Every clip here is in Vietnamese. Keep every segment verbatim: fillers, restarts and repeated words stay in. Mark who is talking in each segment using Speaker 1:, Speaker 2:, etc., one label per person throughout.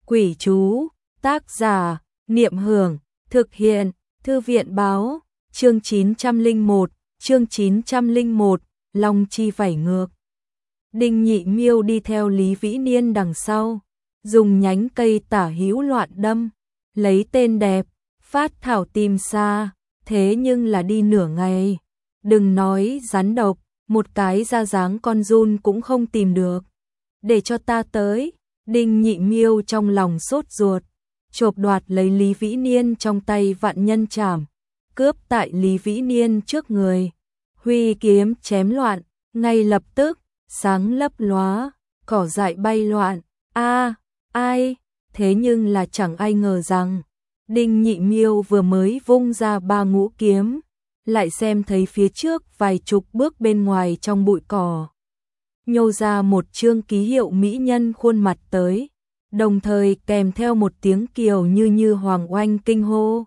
Speaker 1: Quỷ chú, tác giả, Niệm Hưởng, thực hiện, Thư viện báo, chương chín trăm lẻ một, chương chín trăm lẻ một, Long Chi vảy ngược. Đinh Nhị Miêu đi theo Lý Vĩ Niên đằng sau, dùng nhánh cây tả hữu loạn đâm, lấy tên đẹp, phát thảo tìm xa, thế nhưng là đi nửa ngày, đừng nói rắn độc, một cái ra dáng con giun cũng không tìm được. Để cho ta tới, Đinh Nhị Miêu trong lòng sốt ruột, chộp đoạt lấy Lý Vĩ Niên trong tay vạn nhân trảm, cướp tại Lý Vĩ Niên trước người, huy kiếm chém loạn, ngay lập tức, sáng lấp lóa, cỏ dại bay loạn, a ai, thế nhưng là chẳng ai ngờ rằng, Đinh Nhị Miêu vừa mới vung ra ba ngũ kiếm, lại xem thấy phía trước vài chục bước bên ngoài trong bụi cỏ, nhô ra một chương ký hiệu mỹ nhân khuôn mặt tới, đồng thời kèm theo một tiếng kiều như như hoàng oanh kinh hô.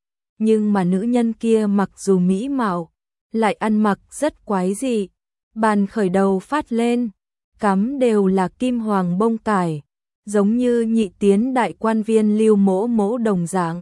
Speaker 1: Nhưng mà nữ nhân kia mặc dù mỹ mạo, lại ăn mặc rất quái dị, bàn khởi đầu phát lên, cắm đều là kim hoàng bông cải, giống như nhị tiến đại quan viên Lưu Mỗ Mỗ đồng dạng.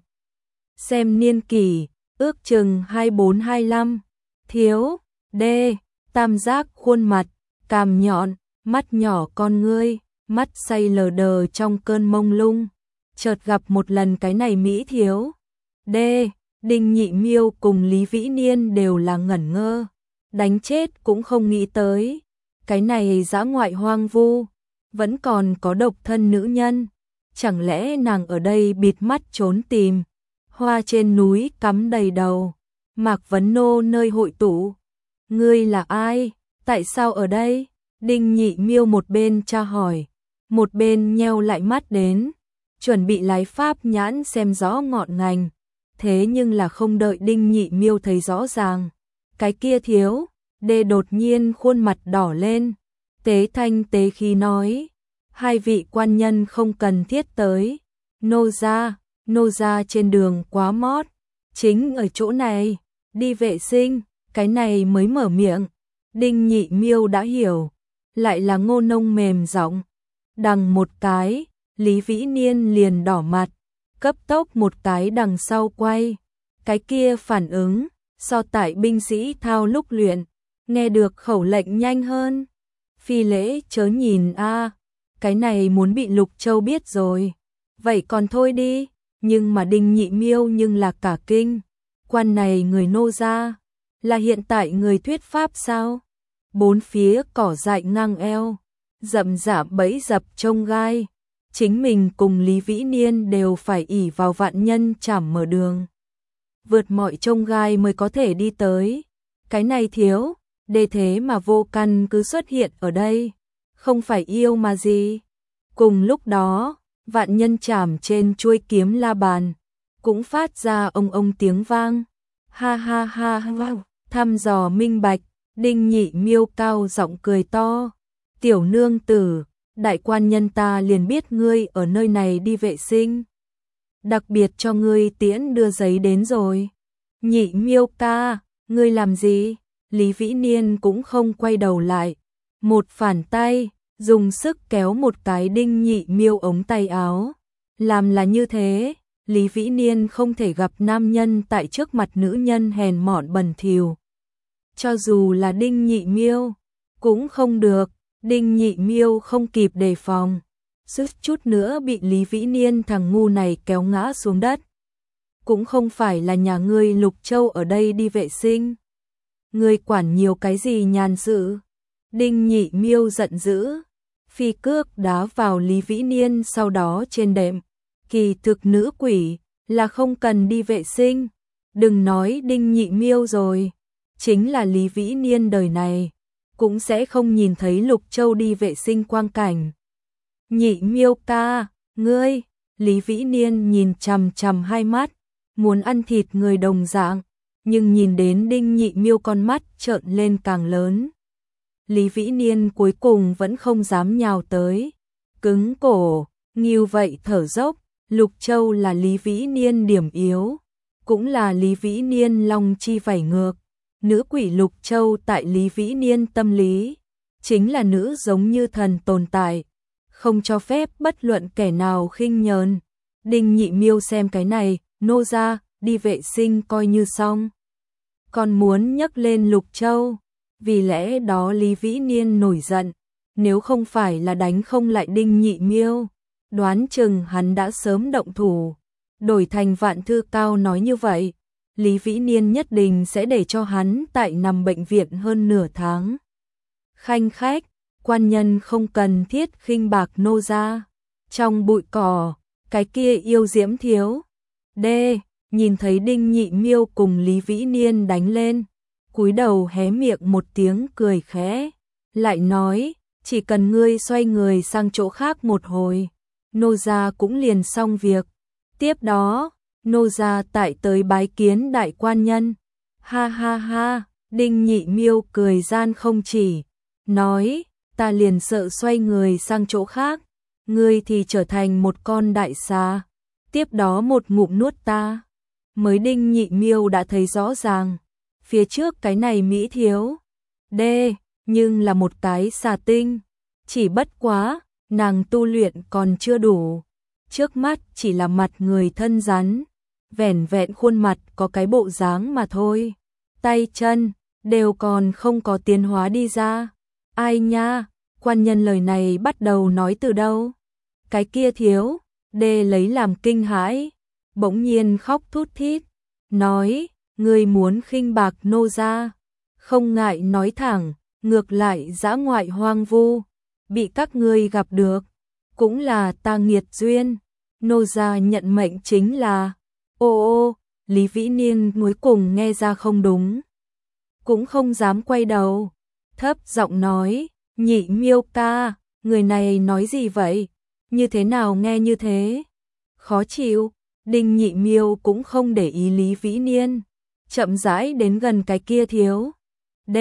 Speaker 1: Xem niên kỷ, ước chừng hai bốn hai lăm, thiếu, đê, tam giác khuôn mặt, cằm nhọn, mắt nhỏ con ngươi, mắt say lờ đờ trong cơn mông lung, chợt gặp một lần cái này mỹ thiếu. Đê, Đinh Nhị Miêu cùng Lý Vĩ Niên đều là ngẩn ngơ, đánh chết cũng không nghĩ tới, cái này dã ngoại hoang vu, vẫn còn có độc thân nữ nhân, chẳng lẽ nàng ở đây bịt mắt trốn tìm, hoa trên núi cắm đầy đầu, Mạc Vấn Nô nơi hội tụ, ngươi là ai, tại sao ở đây? Đinh Nhị Miêu một bên tra hỏi, một bên nheo lại mắt đến, chuẩn bị lái pháp nhãn xem rõ ngọn ngành, thế nhưng là không đợi Đinh Nhị Miêu thấy rõ ràng, cái kia thiếu, đê đột nhiên khuôn mặt đỏ lên, tế thanh tế khí nói, hai vị quan nhân không cần thiết tới, nô gia, nô gia trên đường quá mót, chính ở chỗ này, đi vệ sinh, cái này mới mở miệng, Đinh Nhị Miêu đã hiểu, lại là ngô nông mềm giọng, đằng một cái, Lý Vĩ Niên liền đỏ mặt, cấp tốc một cái đằng sau quay, cái kia phản ứng, so tại binh sĩ thao lúc luyện, nghe được khẩu lệnh nhanh hơn, phi lễ chớ nhìn a, cái này muốn bị Lục Châu biết rồi, vậy còn thôi đi, nhưng mà Đinh Nhị Miêu nhưng là cả kinh, quan này người nô gia, là hiện tại người thuyết pháp sao? Bốn phía cỏ dại ngang eo, rậm rạp bẫy dập trông gai, chính mình cùng Lý Vĩ Niên đều phải ỷ vào vạn nhân trảm mở đường, vượt mọi trông gai mới có thể đi tới, cái này thiếu, đê thế mà vô căn cứ xuất hiện ở đây, không phải yêu mà gì. Cùng lúc đó, vạn nhân trảm trên chuôi kiếm la bàn, cũng phát ra ông ông tiếng vang, ha ha ha ha, thăm dò minh bạch. Đinh Nhị Miêu cao giọng cười to, tiểu nương tử, đại quan nhân ta liền biết ngươi ở nơi này đi vệ sinh, đặc biệt cho ngươi tiễn đưa giấy đến rồi. Nhị Miêu ca, ngươi làm gì? Lý Vĩ Niên cũng không quay đầu lại, một phản tay, dùng sức kéo một cái Đinh Nhị Miêu ống tay áo, làm là như thế, Lý Vĩ Niên không thể gặp nam nhân tại trước mặt nữ nhân hèn mọn bẩn thỉu. Cho dù là Đinh Nhị Miêu, cũng không được, Đinh Nhị Miêu không kịp đề phòng, suýt chút nữa bị Lý Vĩ Niên thằng ngu này kéo ngã xuống đất. Cũng không phải là nhà ngươi Lục Châu ở đây đi vệ sinh. Ngươi quản nhiều cái gì nhàn sự. Đinh Nhị Miêu giận dữ, phi cước đá vào Lý Vĩ Niên sau đó trên đệm. Kỳ thực nữ quỷ là không cần đi vệ sinh, đừng nói Đinh Nhị Miêu rồi. Chính là Lý Vĩ Niên đời này, cũng sẽ không nhìn thấy Lục Châu đi vệ sinh quang cảnh. Nhị Miêu ca, ngươi, Lý Vĩ Niên nhìn chằm chằm hai mắt, muốn ăn thịt người đồng dạng, nhưng nhìn đến Đinh Nhị Miêu con mắt trợn lên càng lớn. Lý Vĩ Niên cuối cùng vẫn không dám nhào tới, cứng cổ, nghiêu vậy thở dốc, Lục Châu là Lý Vĩ Niên điểm yếu, cũng là Lý Vĩ Niên long chi vảy ngược. Nữ quỷ Lục Châu tại Lý Vĩ Niên tâm lý, chính là nữ giống như thần tồn tại, không cho phép bất luận kẻ nào khinh nhờn. Đinh Nhị Miêu xem cái này, nô ra, đi vệ sinh coi như xong. Còn muốn nhấc lên Lục Châu, vì lẽ đó Lý Vĩ Niên nổi giận, nếu không phải là đánh không lại Đinh Nhị Miêu, đoán chừng hắn đã sớm động thủ. Đổi thành Vạn Thư Cao nói như vậy, Lý Vĩ Niên nhất định sẽ để cho hắn tại nằm bệnh viện hơn nửa tháng. Khanh khách, quan nhân không cần thiết khinh bạc nô gia. Trong bụi cỏ, cái kia yêu diễm thiếu. D. Nhìn thấy Đinh Nhị Miêu cùng Lý Vĩ Niên đánh lên, cúi đầu hé miệng một tiếng cười khẽ, lại nói, chỉ cần ngươi xoay người sang chỗ khác một hồi, nô gia cũng liền xong việc. Tiếp đó, nô gia tại tới bái kiến đại quan nhân. Ha ha ha, Đinh Nhị Miêu cười gian không chỉ, nói, ta liền sợ xoay người sang chỗ khác, ngươi thì trở thành một con đại xà, tiếp đó một ngụm nuốt ta. Mới Đinh Nhị Miêu đã thấy rõ ràng, phía trước cái này mỹ thiếu, D, nhưng là một cái xà tinh, chỉ bất quá, nàng tu luyện còn chưa đủ, trước mắt chỉ là mặt người thân rắn, vẻn vẹn khuôn mặt có cái bộ dáng mà thôi, tay chân đều còn không có tiến hóa đi ra. Ai nha, quan nhân lời này bắt đầu nói từ đâu? Cái kia thiếu, D lấy làm kinh hãi, bỗng nhiên khóc thút thít, nói, ngươi muốn khinh bạc nô gia, không ngại nói thẳng, ngược lại dã ngoại hoang vu, bị các ngươi gặp được, cũng là ta nghiệt duyên, nô gia nhận mệnh chính là, ô ô, Lý Vĩ Niên cuối cùng nghe ra không đúng, cũng không dám quay đầu, thấp giọng nói, Nhị Miêu ca, người này nói gì vậy, như thế nào nghe như thế, khó chịu. Đinh Nhị Miêu cũng không để ý Lý Vĩ Niên, chậm rãi đến gần cái kia thiếu. D,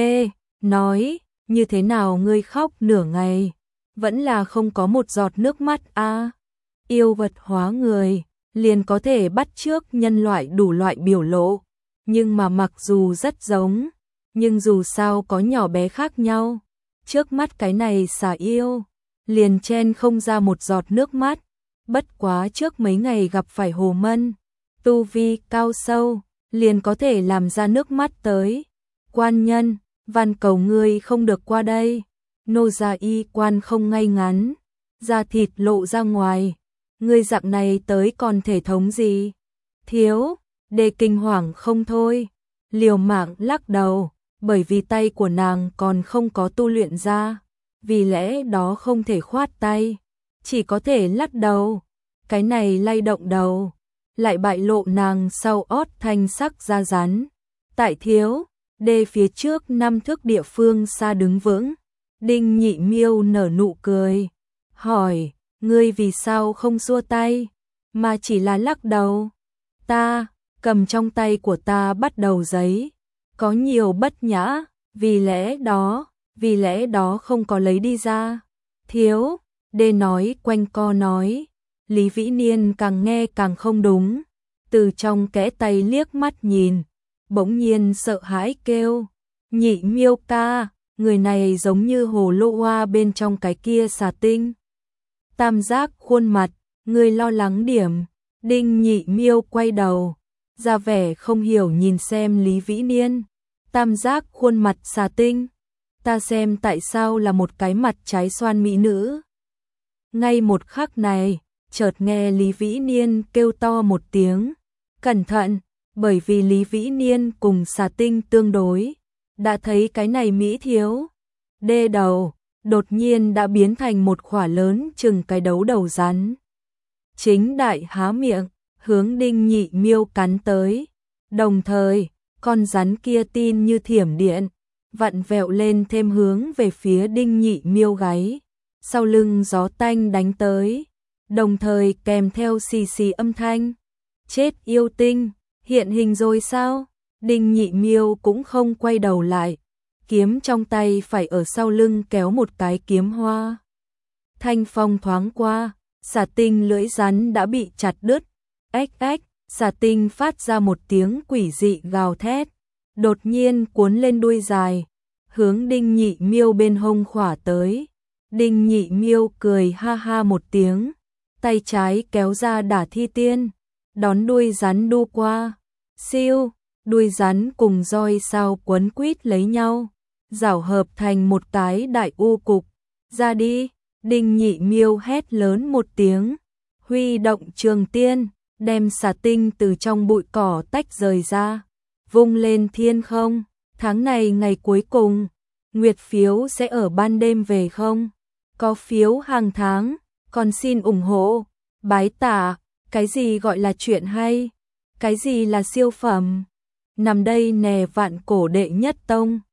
Speaker 1: nói, như thế nào ngươi khóc nửa ngày, vẫn là không có một giọt nước mắt a. À, yêu vật hóa người, liền có thể bắt chước nhân loại đủ loại biểu lộ, nhưng mà mặc dù rất giống, nhưng dù sao có nhỏ bé khác nhau. Trước mắt cái này xà yêu, liền chen không ra một giọt nước mắt. Bất quá trước mấy ngày gặp phải Hồ Mân, tu vi cao sâu, liền có thể làm ra nước mắt tới. Quan nhân, van cầu ngươi không được qua đây. Nô gia y quan không ngay ngắn, da thịt lộ ra ngoài. Ngươi dạng này tới còn thể thống gì? Thiếu, Đề kinh hoàng không thôi, liều mạng lắc đầu, bởi vì tay của nàng còn không có tu luyện ra, vì lẽ đó không thể khoát tay. Chỉ có thể lắc đầu, cái này lay động đầu, lại bại lộ nàng sau ót thanh sắc da rắn. Tại thiếu, đê phía trước năm thước địa phương xa đứng vững, Đinh Nhị Miêu nở nụ cười, hỏi, ngươi vì sao không xua tay, mà chỉ là lắc đầu? Ta, cầm trong tay của ta bắt đầu giấy, có nhiều bất nhã, vì lẽ đó, vì lẽ đó không có lấy đi ra. Thiếu, đê nói quanh co nói, Lý Vĩ Niên càng nghe càng không đúng, từ trong kẽ tay liếc mắt nhìn, bỗng nhiên sợ hãi kêu, Nhị Miêu ca, người này giống như hồ lô hoa bên trong cái kia xà tinh. Tam giác khuôn mặt, người lo lắng điểm. Đinh Nhị Miêu quay đầu, ra vẻ không hiểu nhìn xem Lý Vĩ Niên. Tam giác khuôn mặt xà tinh, ta xem tại sao là một cái mặt trái xoan mỹ nữ. Ngay một khắc này, chợt nghe Lý Vĩ Niên kêu to một tiếng, cẩn thận, bởi vì Lý Vĩ Niên cùng xà tinh tương đối, đã thấy cái này mỹ thiếu. Đê đầu, đột nhiên đã biến thành một khỏa lớn chừng cái đấu đầu rắn. Chính đại há miệng, hướng Đinh Nhị Miêu cắn tới, đồng thời, con rắn kia tin như thiểm điện, vặn vẹo lên thêm hướng về phía Đinh Nhị Miêu gáy, sau lưng gió tanh đánh tới, đồng thời kèm theo xì xì âm thanh. Chết yêu tinh, hiện hình rồi sao? Đinh Nhị Miêu cũng không quay đầu lại, kiếm trong tay phải ở sau lưng kéo một cái kiếm hoa. Thanh phong thoáng qua, xà tinh lưỡi rắn đã bị chặt đứt, ếch ếch, xà tinh phát ra một tiếng quỷ dị gào thét, đột nhiên cuốn lên đuôi dài, hướng Đinh Nhị Miêu bên hông khỏa tới. Đinh Nhị Miêu cười ha ha một tiếng, tay trái kéo ra đả thi tiên, đón đuôi rắn đu qua. Siêu, đuôi rắn cùng roi sao quấn quýt lấy nhau, rảo hợp thành một cái đại u cục. Ra đi, Đinh Nhị Miêu hét lớn một tiếng, huy động trường tiên, đem xà tinh từ trong bụi cỏ tách rời ra, vung lên thiên không. Tháng này ngày cuối cùng, nguyệt phiếu sẽ ở ban đêm về không? Có phiếu hàng tháng, còn xin ủng hộ. Bái tạ, cái gì gọi là chuyện hay? Cái gì là siêu phẩm? Nằm đây nè vạn cổ đệ nhất tông.